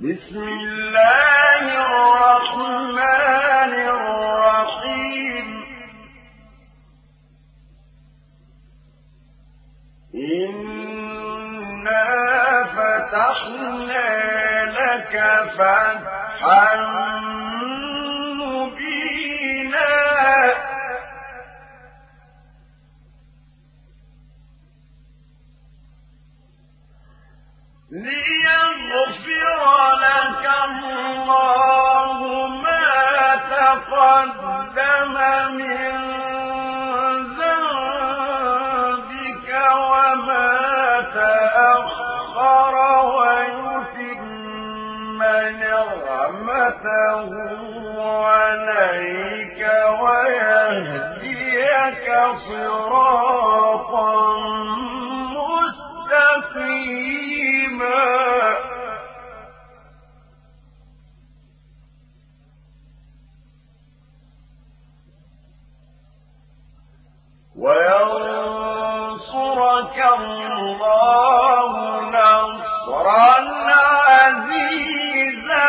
بسم الله الرحمن الرحيم إنا فتحنا لك فتحا مبينا ليغفر لك الله ما تقدم من ذنبك وما تأخر ويتم نعمته عليك ويهديك صراطا مستقيما وينصرك الله نصرا عزيزا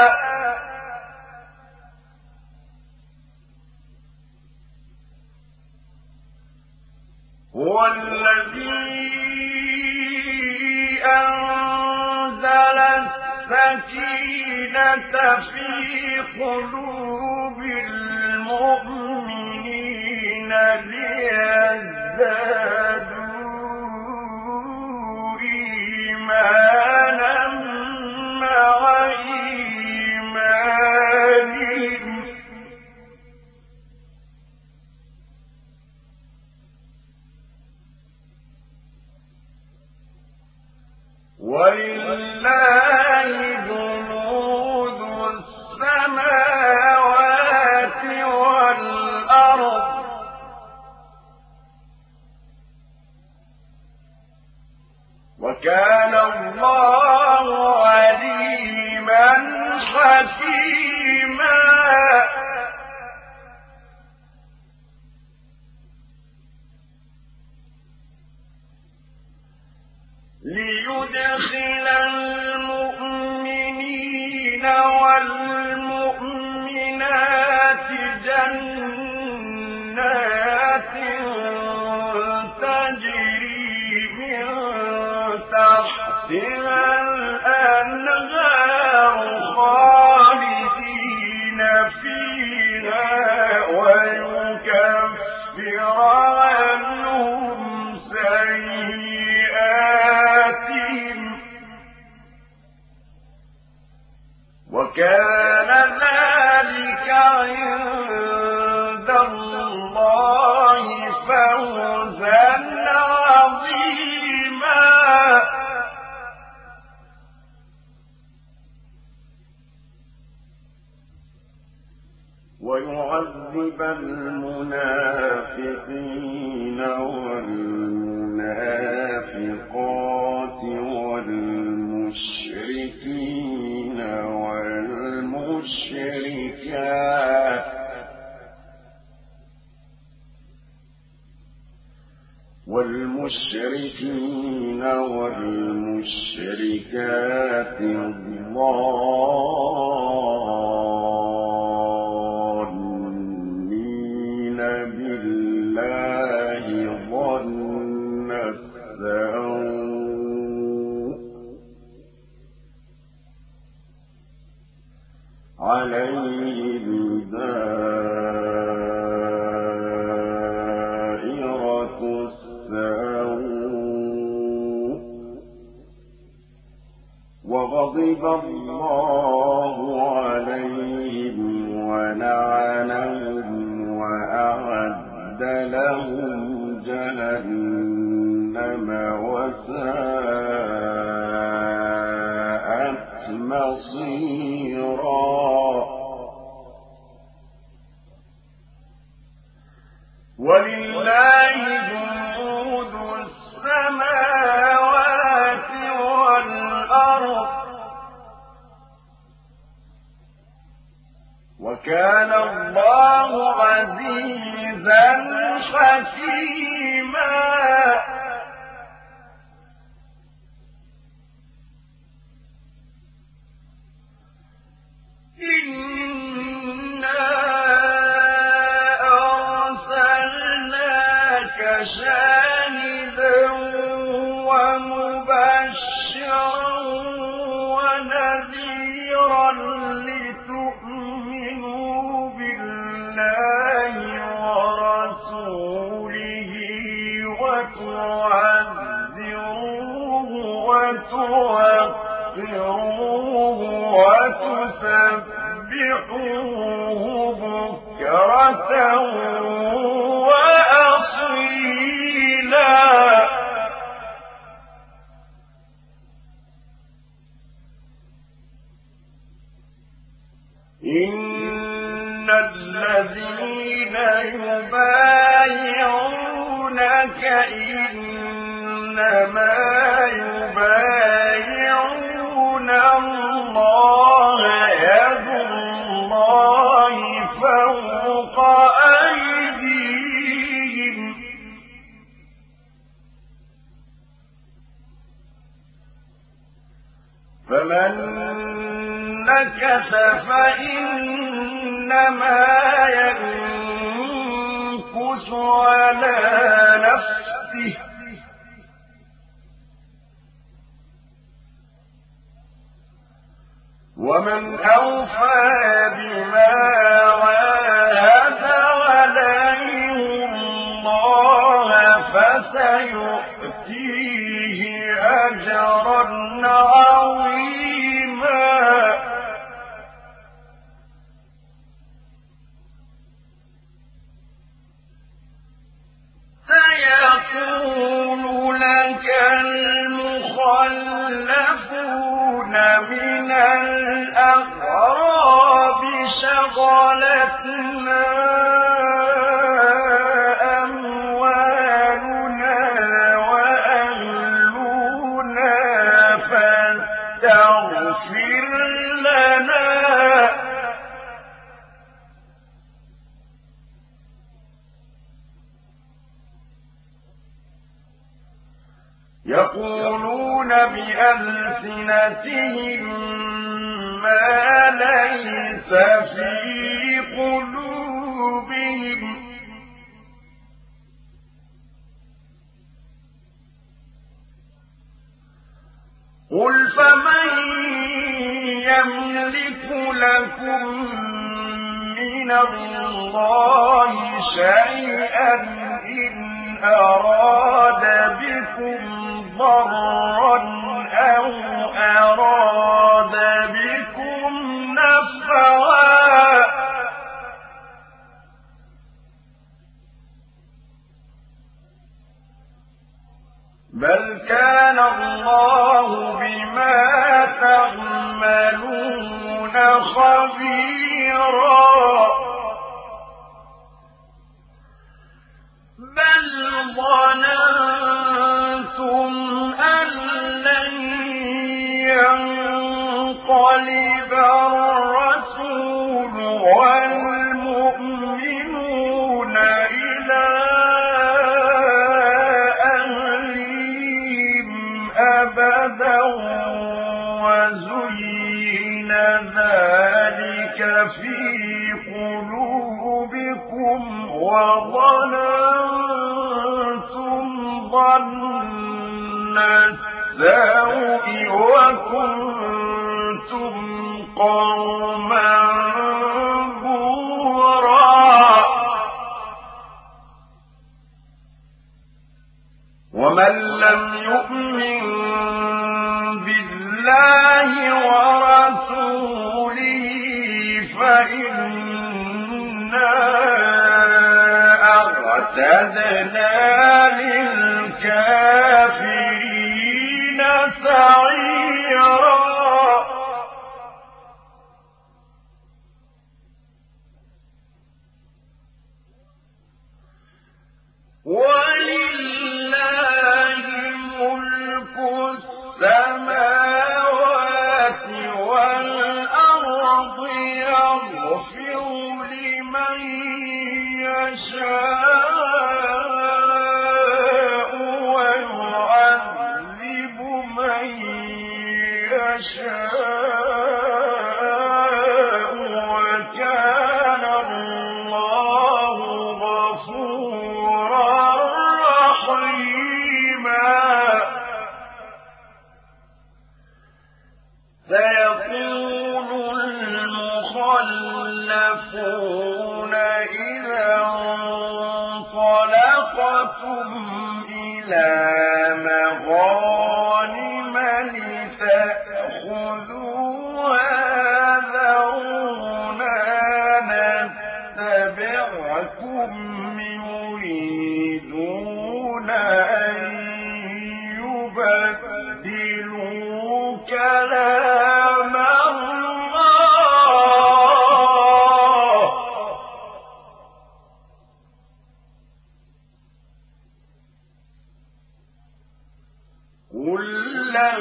هو الذي أنزل السكينة في قلوب المؤمنين ليزدادوا إيمانا مع إيمانهم ولله جنود السماوات والأرض وكان الله عليما حكيما ليدخل المؤمنين والمؤمنات جنات تجري من تحتها الأنهار خالدين فيها ويكفر عنهم سيئاتهم وكان ذلك عند الله فوزا عظيما ويعذب المنافقين والمنافقات والمشركين والمشركات الظانين بالله ظن السوء عليهم دائرة السوء وغضب الله عليهم ولعنهم وأعد لهم جهنم وساءت مصيرا ولله جنود السماوات والأرض وكان الله عزيزا حكيما شاهدا ومبشرا ونذيرا لتؤمنوا بالله ورسوله وتعزروه وتوقروه وتسبحوه بكرة وأصيلا. إن الذين يبايعونك إنما يبايعون الله يد الله فوق أيديهم فمن نكث فإنما ينكث على نفسه ومن أوفى بما عاهد عليه الله فسيؤتيه أجرا عظيما. سيقول لك المخلفون من الأعراب شغلتنا أموالنا وأهلنا فاستغفر لنا يقولون بألسنتهم ما ليس في قلوبهم قل فمن يملك لكم من الله شيئا إن أراد بكم ضرا أو أراد بكم نفعا بل كان الله بما تعملون خبيرا. بل ظننتم أن لن ينقلب الرسول والمؤمنون إلى أهلهم أبدا وزين ذلك في قلوبكم وظننتم ظن السوء وكنتم قوما بورا. ومن لم يؤمن بالله ورسوله فإنا أعتدنا للكافرين سعيرا. ولله ملك السماوات والأرض يغفر لمن يشاء ويعذب من يشاء وكان الله غفورا سيقول المخلفون إذا انطلقتم إلى مغانم لتأخذوها ذرونا نتبعكم يريدون أن يبدلوا كلام الله قل لن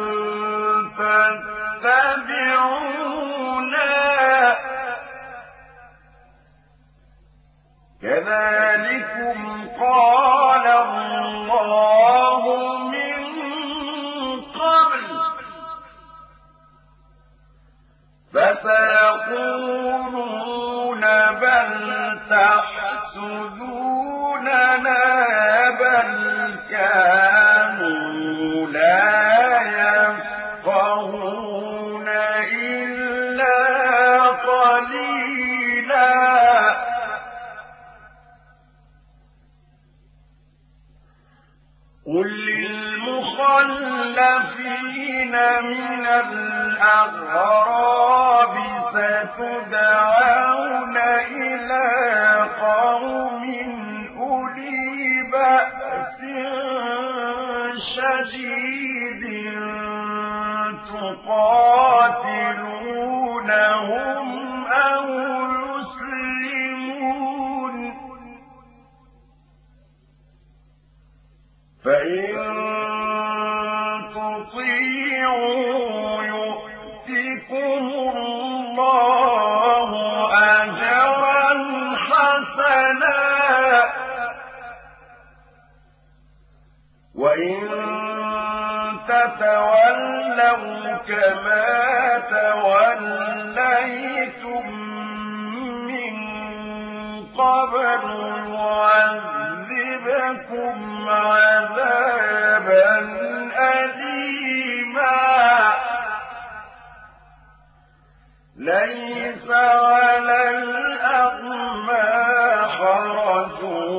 تتبعونا كذلكم قال الله من قبل فسيقولون بل تحسدوننا بل كانوا لا يفقهون إلا قليلا قل للمخلفين من الأعراب ستدعون إلى قوم أولي بأس شديد تقاتلونهم أو يسلمون فإن تطيعوا يؤتكم الله أجرا حسنا وإن تتولوا كما توليتم من قبل يعذبكم عذابا أليما ليس على الأعمى حرج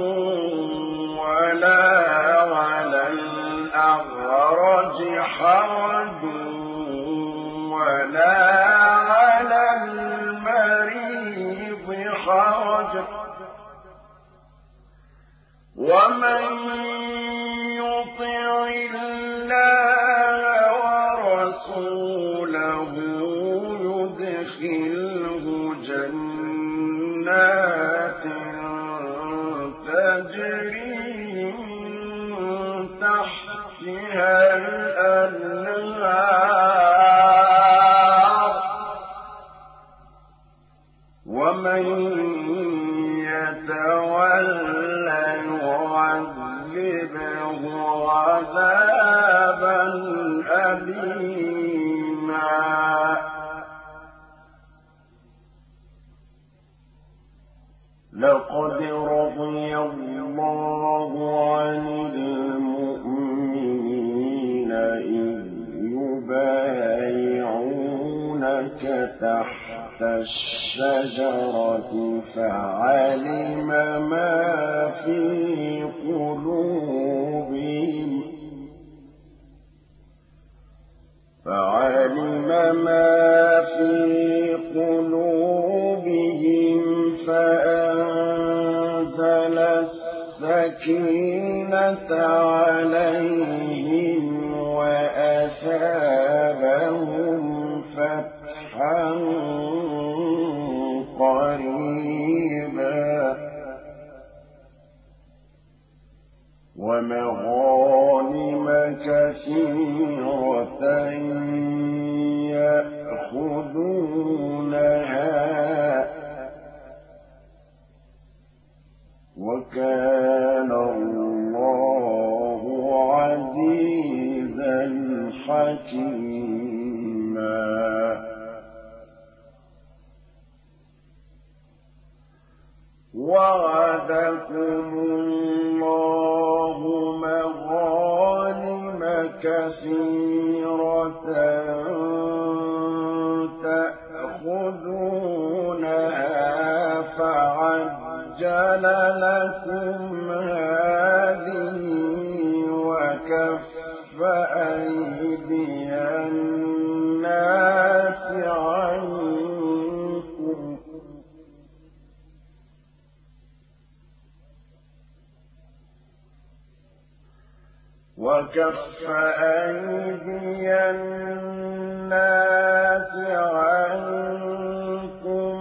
ولا على الأعرج حرج ولا على المريض حرج ومن يطع الله ورسوله يدخله جنات تجري من تحتها الأنهار ومن يتولى يعذبه عذابا أليما لقد رضي الله عن المؤمنين إذ يبايعونك تحت الشجرة فعلم ما في قلوبهم فأنزل السكينة عليهم وأثابهم فتحا قريبا ومغانم كثيرة يأخذونها وكان الله عزيزا حكيما وكف أيدي الناس عنكم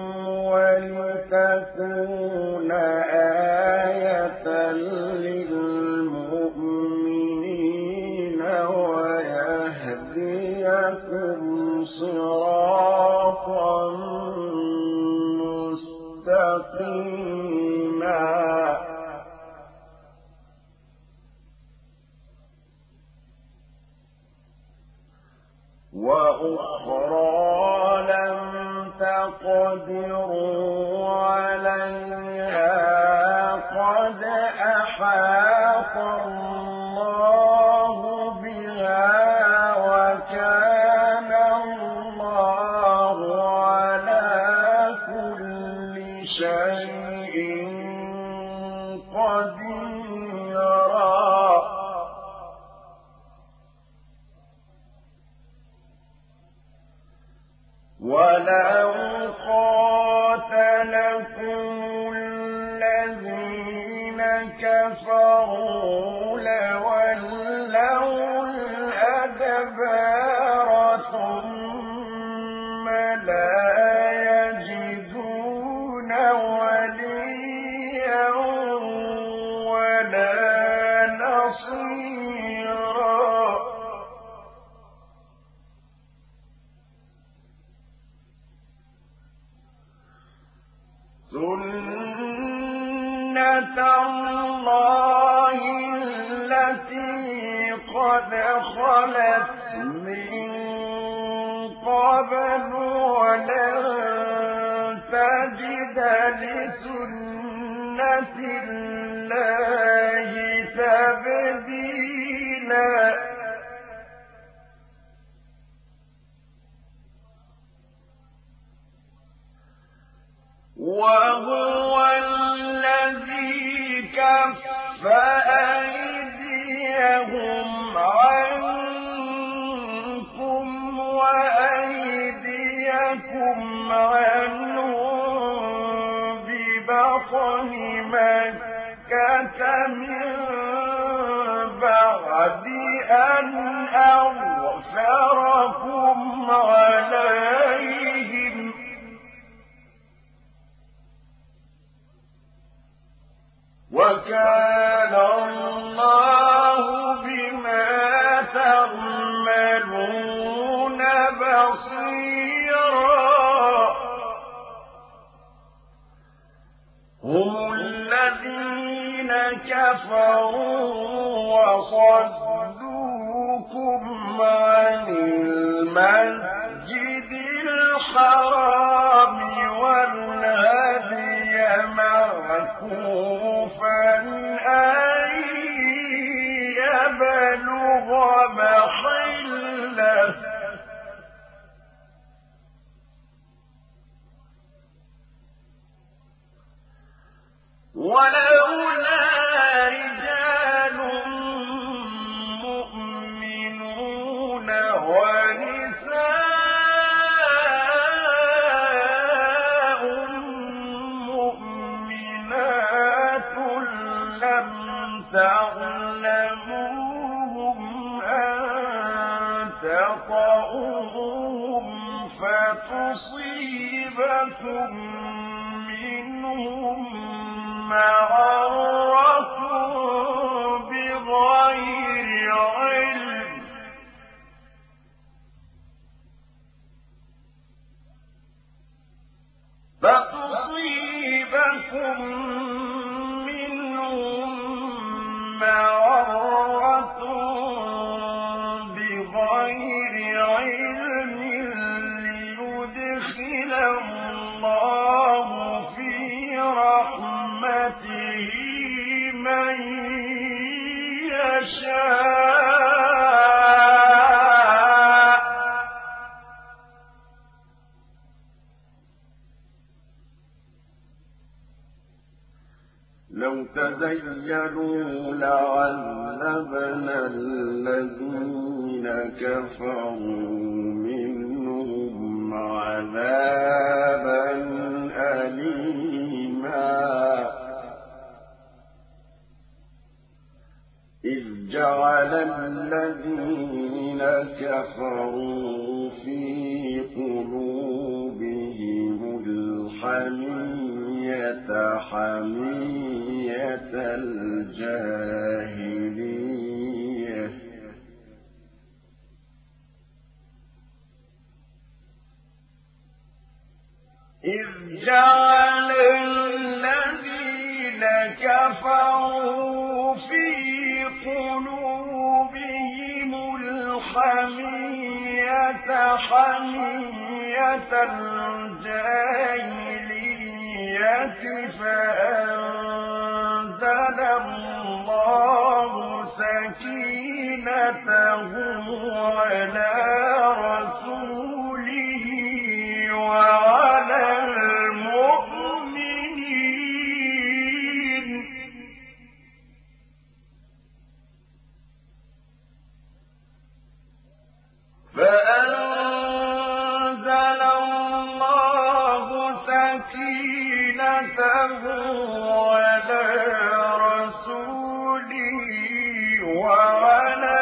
ولتكون آية للمؤمنين ويهديكم صراطا مستقيما وأخرى لم تقدروا عليها قد أحاط الله بها وكان الله على كل شيء قديرا ولو قاتلكم الذين كفروا لولوا الأدبار ثم لا يجدون وليا ولا نصيرا سنة الله التي قد خلت من قبل ولن تجد لسنة الله تبديلا وهو الذي كف أيديهم عنكم وأيديكم عنهم ببطن مكة من بعد أن أظفركم عليهم وكان الله بما تعملون بصيرا هم الذين كفروا وصدوكم عن المسجد الحرام والهدي معكوفا أن يبلغ محله ولولا رجال مؤمنون ونساء مؤمنات لم تعلموهم أن تطؤوهم فتصيبكم منهم معرة بغير علم فتصيبكم منهم معرة بغير علم ليدخل الله في رحمته من يشاء لو تزينوا لعذبنا الذين كفروا منهم عذابا أليما إذ جعل كفروا في قلوبهم الحمية حمية الجاهلية إذ جعل الذين كفروا في قلوبهم الحمية حمية الجاهلية فأنزل الله سكينته على رسوله وعلى المؤمنين فأنزل الله سكينته على رسوله وعلى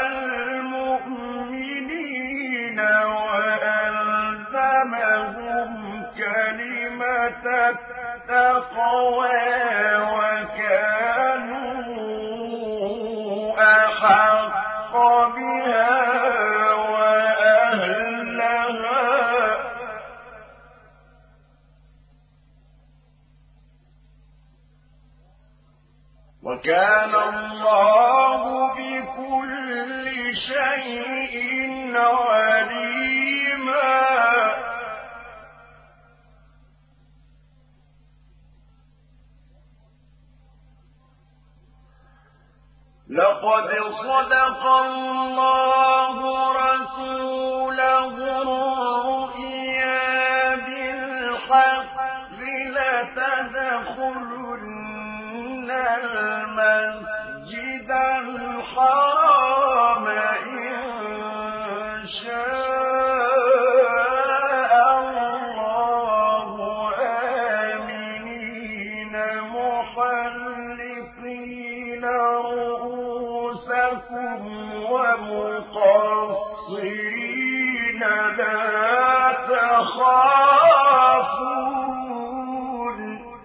المؤمنين وألزمهم كلمة التقوى وكانوا أحق بها وكان الله بكل شيء عليما لقد صدق الله رسوله الرؤيا بالحق لتدخلن المسجد الحرام إن شاء الله آمنين محلقين رؤوسكم ومقصرين لا تخافون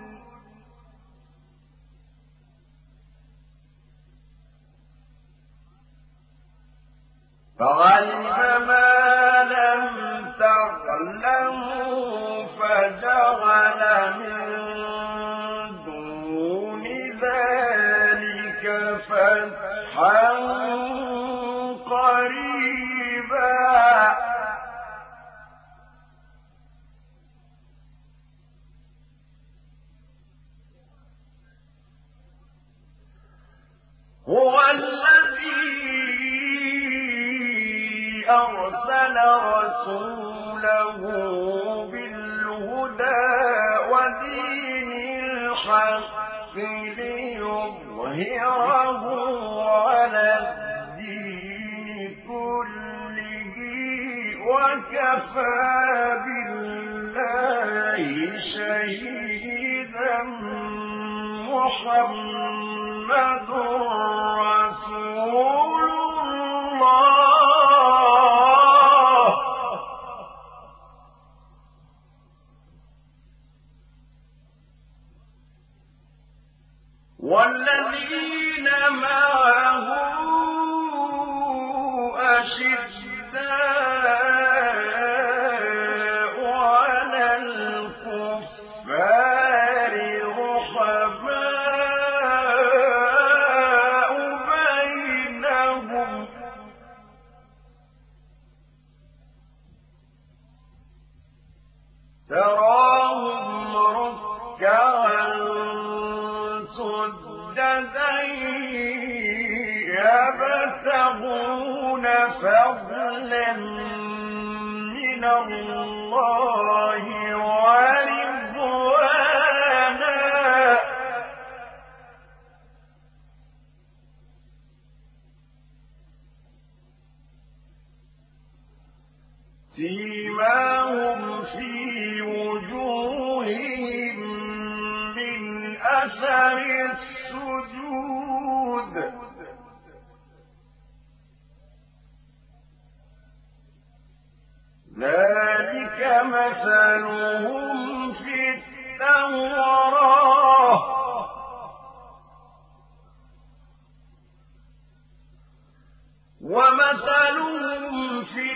فعلم ما لم تعلموا فجعل من دون ذلك فتحا قريبا هو الذي أرسل رسوله بالهدى ودين الحق ليظهره على الدين كله وكفى بالله شهيدا محمد رسول الله والذين معه أشداء على الكفار رحماء بينهم تراهم ركعا سجدا يبتغون فضلا من الله ورضوانا سيماهم في وجوههم من أثر السجود مثلهم في التوراة ومثلهم في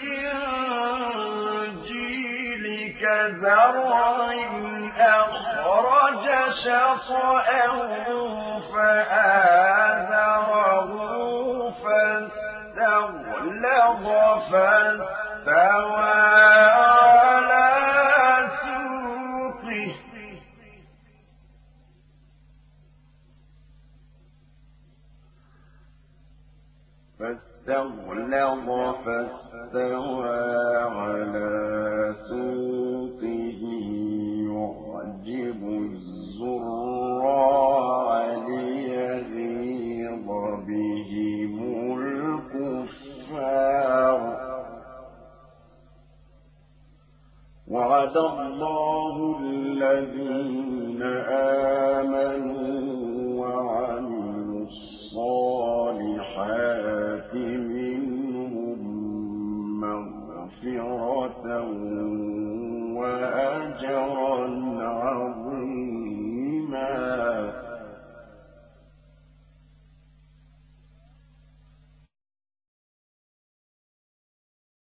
الإنجيل كزرع أخرج شطأه فآزره فاستغلظ فاستوى على سوقه يعجب الزراع ليغيظ بهم الكفار وعد الله الذين آمنوا وعملوا الصالحات منهم مغفرة وأجرا